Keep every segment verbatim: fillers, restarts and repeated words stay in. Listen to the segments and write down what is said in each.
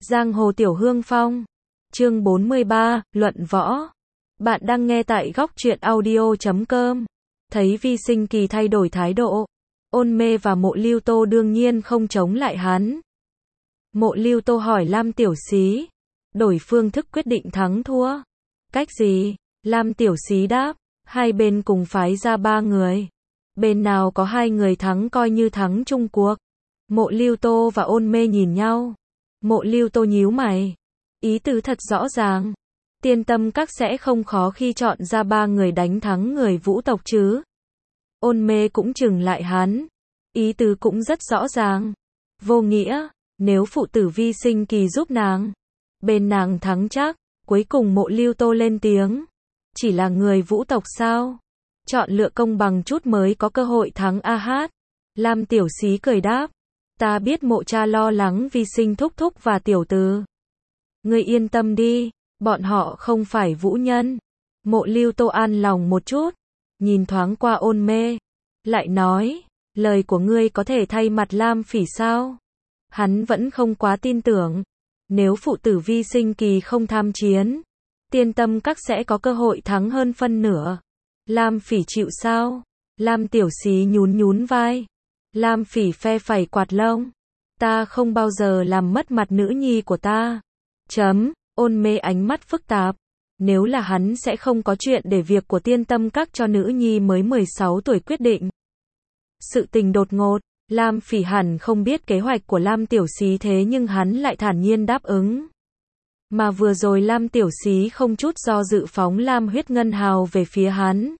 Giang hồ tiểu hương phong. Chương bốn mươi ba, luận võ. Bạn đang nghe tại góc truyện audio chấm com. Thấy Vi Sinh Kỳ thay đổi thái độ, Ôn Mê và Mộ Lưu Tô đương nhiên không chống lại hắn. Mộ Lưu Tô hỏi Lam Tiểu Xí, đổi phương thức quyết định thắng thua. Cách gì? Lam Tiểu Xí đáp, hai bên cùng phái ra ba người. Bên nào có hai người thắng coi như thắng chung cuộc. Mộ Lưu Tô và Ôn Mê nhìn nhau. Mộ Lưu Tô nhíu mày. Ý tứ thật rõ ràng. Tiên Tâm Các sẽ không khó khi chọn ra ba người đánh thắng người Vũ tộc chứ. Ôn Mê cũng chừng lại hắn. Ý tứ cũng rất rõ ràng. Vô nghĩa, nếu phụ tử Vi Sinh Kỳ giúp nàng, bên nàng thắng chắc. Cuối cùng Mộ Lưu Tô lên tiếng. Chỉ là người Vũ tộc sao? Chọn lựa công bằng chút mới có cơ hội thắng a hát. Lam Tiểu Xí cười đáp. Ta biết Mộ cha lo lắng Vi Sinh thúc thúc và tiểu từ. Ngươi yên tâm đi, bọn họ không phải vũ nhân. Mộ Lưu Tô an lòng một chút, nhìn thoáng qua Ôn Mê, lại nói, lời của ngươi có thể thay mặt Lam Phỉ sao? Hắn vẫn không quá tin tưởng. Nếu phụ tử Vi Sinh Kỳ không tham chiến, Tiên Tâm Các sẽ có cơ hội thắng hơn phân nửa. Lam Phỉ chịu sao? Lam Tiểu Xí nhún nhún vai. Lam Phỉ phe phẩy quạt lông. Ta không bao giờ làm mất mặt nữ nhi của ta. Chấm, Ôn Mê ánh mắt phức tạp. Nếu là hắn sẽ không có chuyện để việc của Tiên Tâm Các cho nữ nhi mới mười sáu tuổi quyết định. Sự tình đột ngột, Lam Phỉ hẳn không biết kế hoạch của Lam Tiểu Xí thế nhưng hắn lại thản nhiên đáp ứng. Mà vừa rồi Lam Tiểu Xí không chút do dự phóng Lam huyết ngân hào về phía hắn.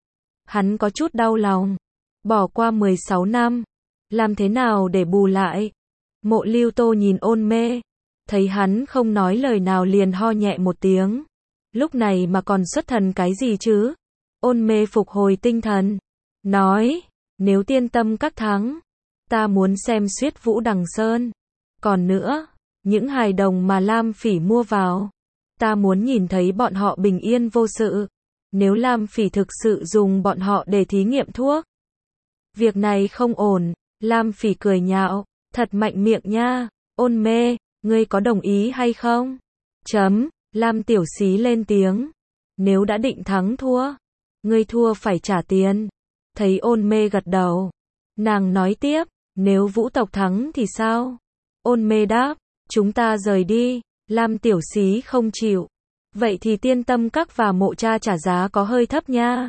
Hắn có chút đau lòng. Bỏ qua mười sáu năm, làm thế nào để bù lại? Mộ Lưu Tô nhìn Ôn Mê, thấy hắn không nói lời nào liền ho nhẹ một tiếng. Lúc này mà còn xuất thần cái gì chứ? Ôn Mê phục hồi tinh thần, nói, nếu Tiên Tâm Các thắng, ta muốn xem Suyết Vũ Đằng Sơn. Còn nữa, những hài đồng mà Lam Phỉ mua vào, ta muốn nhìn thấy bọn họ bình yên vô sự. Nếu Lam Phỉ thực sự dùng bọn họ để thí nghiệm thuốc, việc này không ổn. Lam Phỉ cười nhạo, thật mạnh miệng nha. Ôn Mê, ngươi có đồng ý hay không? Chấm, Lam Tiểu Xí lên tiếng. Nếu đã định thắng thua, ngươi thua phải trả tiền. Thấy Ôn Mê gật đầu, nàng nói tiếp, nếu Vũ tộc thắng thì sao? Ôn Mê đáp, chúng ta rời đi. Lam Tiểu Xí không chịu. Vậy thì Tiên Tâm Các và Mộ cha trả giá có hơi thấp nha.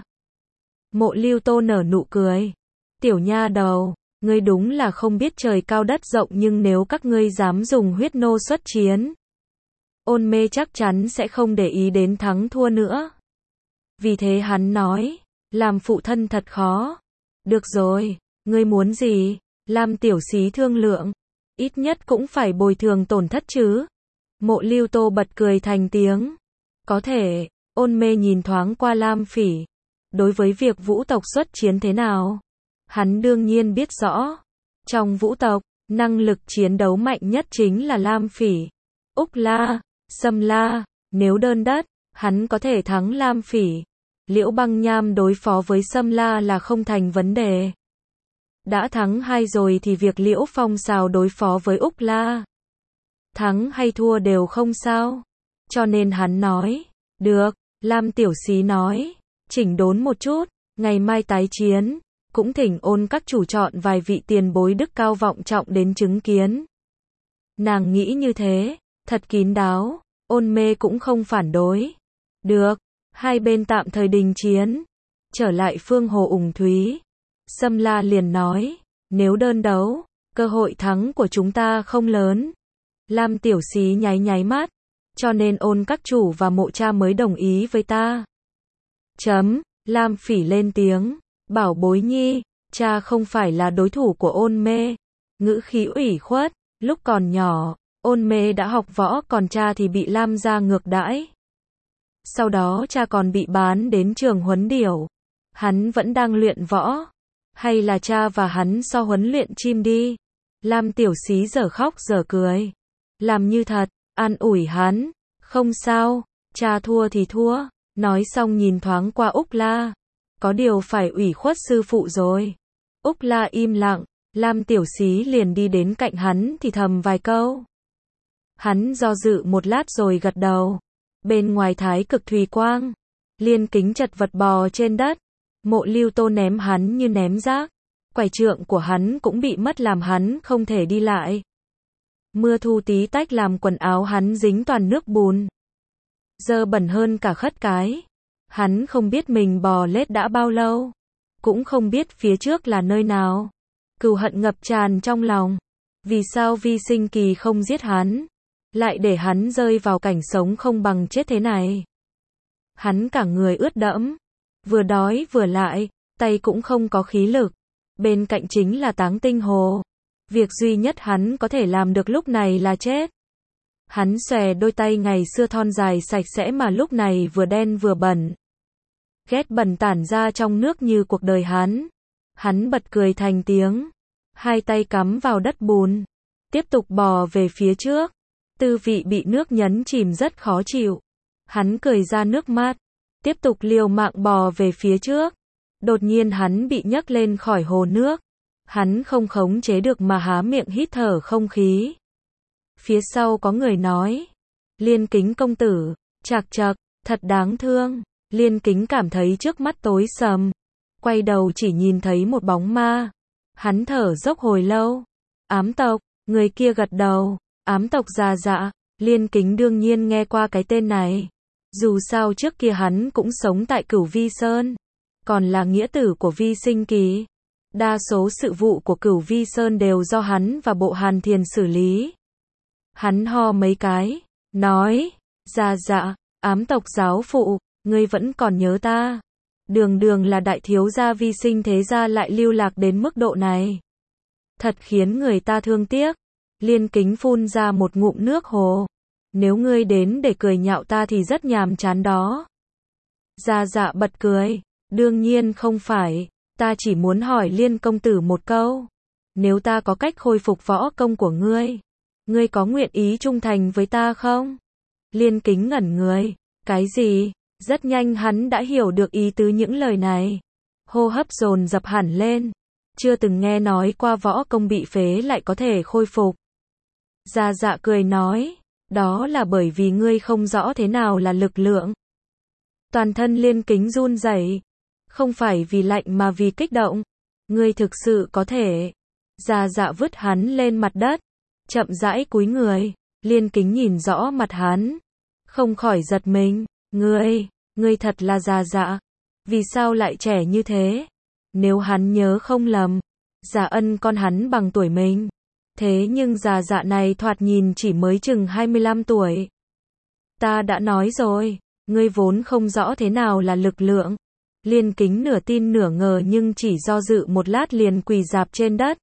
Mộ Lưu Tô nở nụ cười. Tiểu nha đầu, ngươi đúng là không biết trời cao đất rộng nhưng nếu các ngươi dám dùng huyết nô xuất chiến, Ôn Mê chắc chắn sẽ không để ý đến thắng thua nữa. Vì thế hắn nói, làm phụ thân thật khó. Được rồi, ngươi muốn gì? Lam Tiểu Xí thương lượng, ít nhất cũng phải bồi thường tổn thất chứ. Mộ Lưu Tô bật cười thành tiếng. Có thể. Ôn Mê nhìn thoáng qua Lam Phỉ. Đối với việc Vũ tộc xuất chiến thế nào, hắn đương nhiên biết rõ. Trong Vũ tộc, năng lực chiến đấu mạnh nhất chính là Lam Phỉ, Úc La, Sâm La. Nếu đơn đất, hắn có thể thắng Lam Phỉ. Liễu Băng Nham đối phó với Sâm La là không thành vấn đề. Đã thắng hai rồi thì việc Liễu Phong Sào đối phó với Úc La, thắng hay thua đều không sao. Cho nên hắn nói, được. Lam Tiểu Xí nói, chỉnh đốn một chút, ngày mai tái chiến. Cũng thỉnh Ôn các chủ chọn vài vị tiền bối đức cao vọng trọng đến chứng kiến. Nàng nghĩ như thế, thật kín đáo. Ôn Mê cũng không phản đối. Được, hai bên tạm thời đình chiến. Trở lại Phương Hồ Ủng Thúy, Sâm La liền nói, nếu đơn đấu, cơ hội thắng của chúng ta không lớn. Lam Tiểu Xí nháy nháy mắt, cho nên Ôn các chủ và Mộ cha mới đồng ý với ta. Chấm, Lam Phỉ lên tiếng. Bảo bối nhi, cha không phải là đối thủ của Ôn Mê. Ngữ khí ủy khuất, lúc còn nhỏ, Ôn Mê đã học võ còn cha thì bị Lam gia ngược đãi. Sau đó cha còn bị bán đến trường huấn điểu. Hắn vẫn đang luyện võ. Hay là cha và hắn so huấn luyện chim đi. Lam Tiểu Xí dở khóc dở cười. Làm như thật, an ủi hắn. Không sao, cha thua thì thua. Nói xong nhìn thoáng qua Úc La. Có điều phải ủy khuất sư phụ rồi. Úc La im lặng, Lam Tiểu Xí liền đi đến cạnh hắn thì thầm vài câu. Hắn do dự một lát rồi gật đầu. Bên ngoài thái cực thùy quang, Liên Kính chật vật bò trên đất. Mộ Lưu Tô ném hắn như ném rác. Quải trượng của hắn cũng bị mất làm hắn không thể đi lại. Mưa thu tí tách làm quần áo hắn dính toàn nước bùn. Dơ bẩn hơn cả khất cái. Hắn không biết mình bò lết đã bao lâu. Cũng không biết phía trước là nơi nào. Cừu hận ngập tràn trong lòng. Vì sao Vi Sinh Kỳ không giết hắn, lại để hắn rơi vào cảnh sống không bằng chết thế này. Hắn cả người ướt đẫm, vừa đói vừa lại, tay cũng không có khí lực. Bên cạnh chính là Táng Tinh Hồ. Việc duy nhất hắn có thể làm được lúc này là chết. Hắn xòe đôi tay ngày xưa thon dài sạch sẽ mà lúc này vừa đen vừa bẩn. Ghét bẩn tản ra trong nước như cuộc đời hắn. Hắn bật cười thành tiếng. Hai tay cắm vào đất bùn. Tiếp tục bò về phía trước. Tư vị bị nước nhấn chìm rất khó chịu. Hắn cười ra nước mắt. Tiếp tục liều mạng bò về phía trước. Đột nhiên hắn bị nhấc lên khỏi hồ nước. Hắn không khống chế được mà há miệng hít thở không khí. Phía sau có người nói. Liên Kính công tử, chạc chạc, thật đáng thương. Liên Kính cảm thấy trước mắt tối sầm. Quay đầu chỉ nhìn thấy một bóng ma. Hắn thở dốc hồi lâu. Ám tộc, người kia gật đầu. Ám tộc già dạ. Liên Kính đương nhiên nghe qua cái tên này. Dù sao trước kia hắn cũng sống tại Cửu Vi Sơn. Còn là nghĩa tử của Vi Sinh Kỳ. Đa số sự vụ của Cửu Vi Sơn đều do hắn và Bộ Hàn Thiền xử lý. Hắn ho mấy cái, nói, dạ dạ, ám tộc giáo phụ, ngươi vẫn còn nhớ ta. Đường đường là đại thiếu gia Vi Sinh thế gia lại lưu lạc đến mức độ này. Thật khiến người ta thương tiếc. Liên Kính phun ra một ngụm nước hồ. Nếu ngươi đến để cười nhạo ta thì rất nhàm chán đó. Dạ dạ bật cười, đương nhiên không phải, ta chỉ muốn hỏi Liên công tử một câu. Nếu ta có cách khôi phục võ công của ngươi, ngươi có nguyện ý trung thành với ta không? Liên Kính ngẩn người, cái gì? Rất nhanh hắn đã hiểu được ý tứ những lời này. Hô hấp dồn dập hẳn lên. Chưa từng nghe nói qua võ công bị phế lại có thể khôi phục. Dạ dạ cười nói, đó là bởi vì ngươi không rõ thế nào là lực lượng. Toàn thân Liên Kính run rẩy, không phải vì lạnh mà vì kích động. Ngươi thực sự có thể. Dạ dạ vứt hắn lên mặt đất, chậm rãi cúi người. Liên Kính nhìn rõ mặt hắn, không khỏi giật mình. Ngươi, ngươi thật là dạ dạ. Vì sao lại trẻ như thế? Nếu hắn nhớ không lầm, Dạ Ân con hắn bằng tuổi mình. Thế nhưng già dạ này thoạt nhìn chỉ mới chừng hai mươi lăm tuổi. Ta đã nói rồi, ngươi vốn không rõ thế nào là lực lượng. Liên Kính nửa tin nửa ngờ nhưng chỉ do dự một lát liền quỳ rạp trên đất.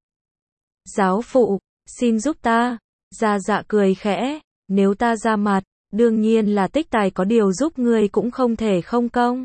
Giáo phụ, xin giúp ta. Dạ dạ cười khẽ, nếu ta ra mặt, đương nhiên là tích tài có điều giúp ngươi cũng không thể không công.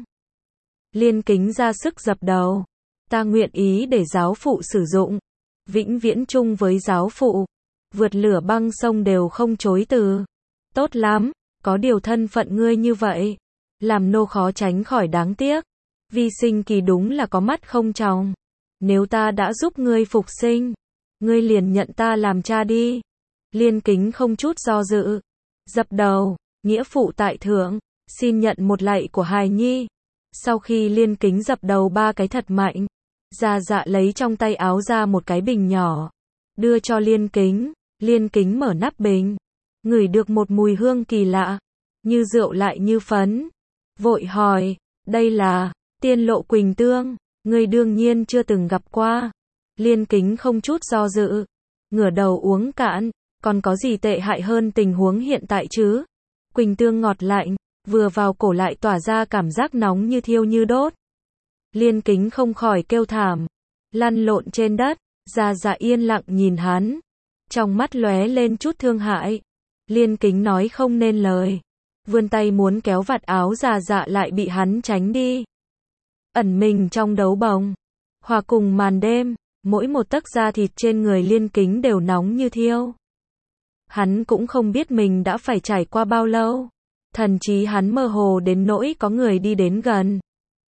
Liên Kính ra sức dập đầu. Ta nguyện ý để giáo phụ sử dụng. Vĩnh viễn chung với giáo phụ. Vượt lửa băng sông đều không chối từ. Tốt lắm, có điều thân phận ngươi như vậy. Làm nô khó tránh khỏi đáng tiếc. Vi Sinh Kỳ đúng là có mắt không tròng. Nếu ta đã giúp ngươi phục sinh, ngươi liền nhận ta làm cha đi. Liên Kính không chút do dự. Dập đầu, nghĩa phụ tại thượng, xin nhận một lạy của hài nhi. Sau khi Liên Kính dập đầu ba cái thật mạnh, Dạ dạ lấy trong tay áo ra một cái bình nhỏ, đưa cho Liên Kính. Liên Kính mở nắp bình, ngửi được một mùi hương kỳ lạ, như rượu lại như phấn. Vội hỏi, đây là Tiên Lộ Quỳnh Tương, ngươi đương nhiên chưa từng gặp qua. Liên Kính không chút do dự, ngửa đầu uống cạn, còn có gì tệ hại hơn tình huống hiện tại chứ? Quỳnh Tương ngọt lạnh, vừa vào cổ lại tỏa ra cảm giác nóng như thiêu như đốt. Liên Kính không khỏi kêu thảm, lăn lộn trên đất. Dạ dạ yên lặng nhìn hắn, trong mắt lóe lên chút thương hại. Liên Kính nói không nên lời, vươn tay muốn kéo vạt áo Dạ dạ lại bị hắn tránh đi. Ẩn mình trong đấu bồng, hòa cùng màn đêm, mỗi một tấc da thịt trên người Liên Kính đều nóng như thiêu. Hắn cũng không biết mình đã phải trải qua bao lâu, thần trí hắn mơ hồ đến nỗi có người đi đến gần.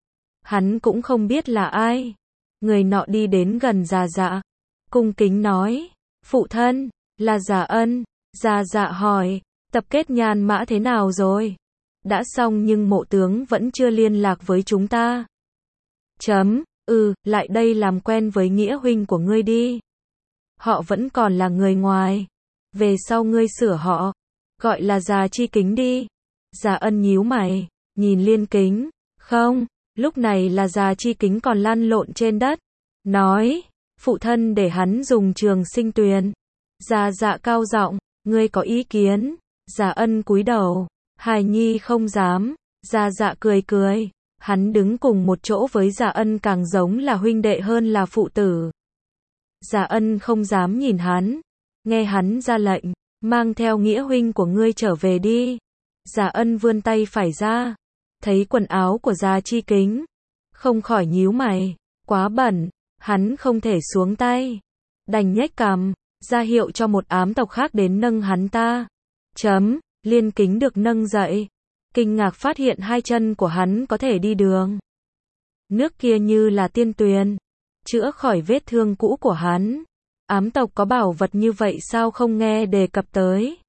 Hắn cũng không biết là ai. Người nọ đi đến gần Dạ dạ, cung kính nói, phụ thân, là Dạ Ân. Gia Dạ hỏi, tập kết nhàn mã thế nào rồi? Đã xong nhưng mộ tướng vẫn chưa liên lạc với chúng ta. Chấm, ừ, lại đây làm quen với nghĩa huynh của ngươi đi. Họ vẫn còn là người ngoài. Về sau ngươi sửa họ. Gọi là Già Chi Kính đi. Già Ân nhíu mày, nhìn Liên Kính. Không, lúc này là Già Chi Kính còn lăn lộn trên đất. Nói, phụ thân để hắn dùng Trường Sinh Tuyền. Già Dạ cao giọng, ngươi có ý kiến? Già Ân cúi đầu, hài nhi không dám. Già Dạ cười cười, hắn đứng cùng một chỗ với Già Ân càng giống là huynh đệ hơn là phụ tử. Già Ân không dám nhìn hắn, nghe hắn ra lệnh, mang theo nghĩa huynh của ngươi trở về đi. Già Ân vươn tay phải ra, thấy quần áo của Già Chi Kính, không khỏi nhíu mày, quá bẩn, hắn không thể xuống tay, đành nhếch cằm, ra hiệu cho một ám tộc khác đến nâng hắn ta. Chấm, Liên Kính được nâng dậy, kinh ngạc phát hiện hai chân của hắn có thể đi đường. Nước kia như là tiên tuyền, chữa khỏi vết thương cũ của hắn. Ám tộc có bảo vật như vậy sao không nghe đề cập tới?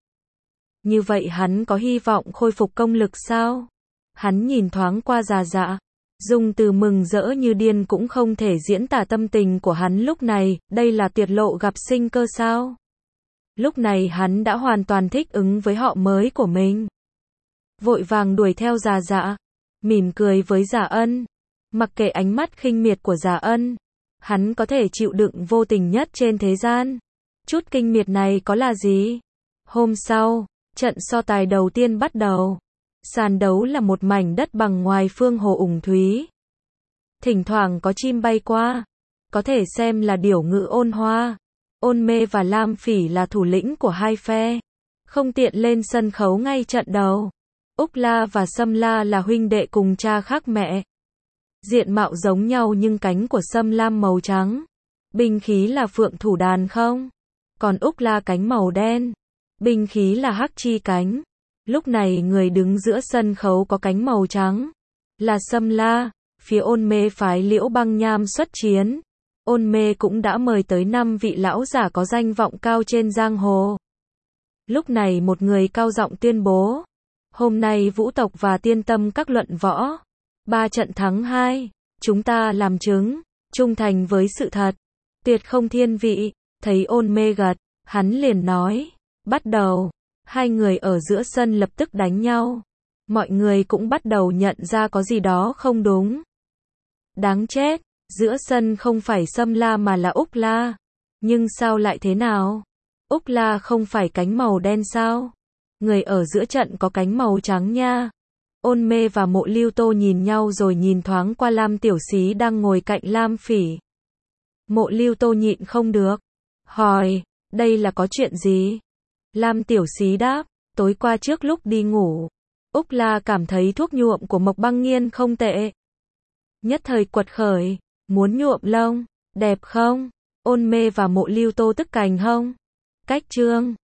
Như vậy hắn có hy vọng khôi phục công lực sao? Hắn nhìn thoáng qua Già Dạ, dùng từ mừng rỡ như điên cũng không thể diễn tả tâm tình của hắn lúc này, đây là tiệt lộ gặp sinh cơ sao? Lúc này hắn đã hoàn toàn thích ứng với họ mới của mình. Vội vàng đuổi theo Già Dạ, mỉm cười với Già Ân, mặc kệ ánh mắt khinh miệt của Già Ân, hắn có thể chịu đựng vô tình nhất trên thế gian. Chút kinh miệt này có là gì? Hôm sau, trận so tài đầu tiên bắt đầu. Sàn đấu là một mảnh đất bằng ngoài phương hồ ủng thúy. Thỉnh thoảng có chim bay qua, có thể xem là điểu ngự Ôn Hoa. Ôn Mê và Lam Phỉ là thủ lĩnh của hai phe, không tiện lên sân khấu ngay trận đầu. Úc La và Sâm La là huynh đệ cùng cha khác mẹ. Diện mạo giống nhau nhưng cánh của Sâm Lam màu trắng, binh khí là phượng thủ đàn không, còn Úc La cánh màu đen, binh khí là hắc chi cánh. Lúc này người đứng giữa sân khấu có cánh màu trắng, là Sâm La, phía Ôn Mê phái Liễu Băng Nham xuất chiến. Ôn Mê cũng đã mời tới năm vị lão giả có danh vọng cao trên giang hồ. Lúc này một người cao giọng tuyên bố, hôm nay vũ tộc và tiên tâm các luận võ, ba trận thắng hai, chúng ta làm chứng, trung thành với sự thật, tuyệt không thiên vị. Thấy Ôn Mê gật, hắn liền nói, bắt đầu. Hai người ở giữa sân lập tức đánh nhau. Mọi người cũng bắt đầu nhận ra có gì đó không đúng. Đáng chết, giữa sân không phải Sâm La mà là Úc La. Nhưng sao lại thế nào? Úc La không phải cánh màu đen sao? Người ở giữa trận có cánh màu trắng nha. Ôn Mê và Mộ Lưu Tô nhìn nhau rồi nhìn thoáng qua Lam Tiểu Xí đang ngồi cạnh Lam Phỉ. Mộ Lưu Tô nhịn không được, hỏi, đây là có chuyện gì? Lam Tiểu Xí đáp, tối qua trước lúc đi ngủ, Úc La cảm thấy thuốc nhuộm của Mộc Băng Nghiên không tệ. Nhất thời quật khởi, muốn nhuộm lông, đẹp không? Ôn Mê và Mộ Lưu Tô tức cành hông. Cách chương